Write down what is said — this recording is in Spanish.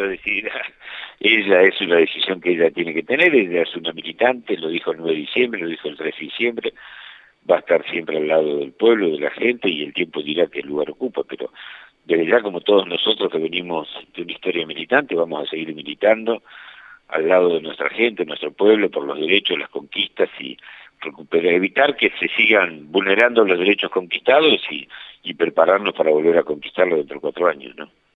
decidirá. Ella es una decisión que ella tiene que tener, ella es una militante, lo dijo el 9 de diciembre, lo dijo el 3 de diciembre, va a estar siempre al lado del pueblo, de la gente, y el tiempo dirá qué lugar ocupa, pero desde ya, como todos nosotros que venimos de una historia militante, vamos a seguir militando al lado de nuestra gente, nuestro pueblo, por los derechos, las conquistas, y recuperar, evitar que se sigan vulnerando los derechos conquistados y prepararnos para volver a conquistarlos dentro de 4 años, ¿no?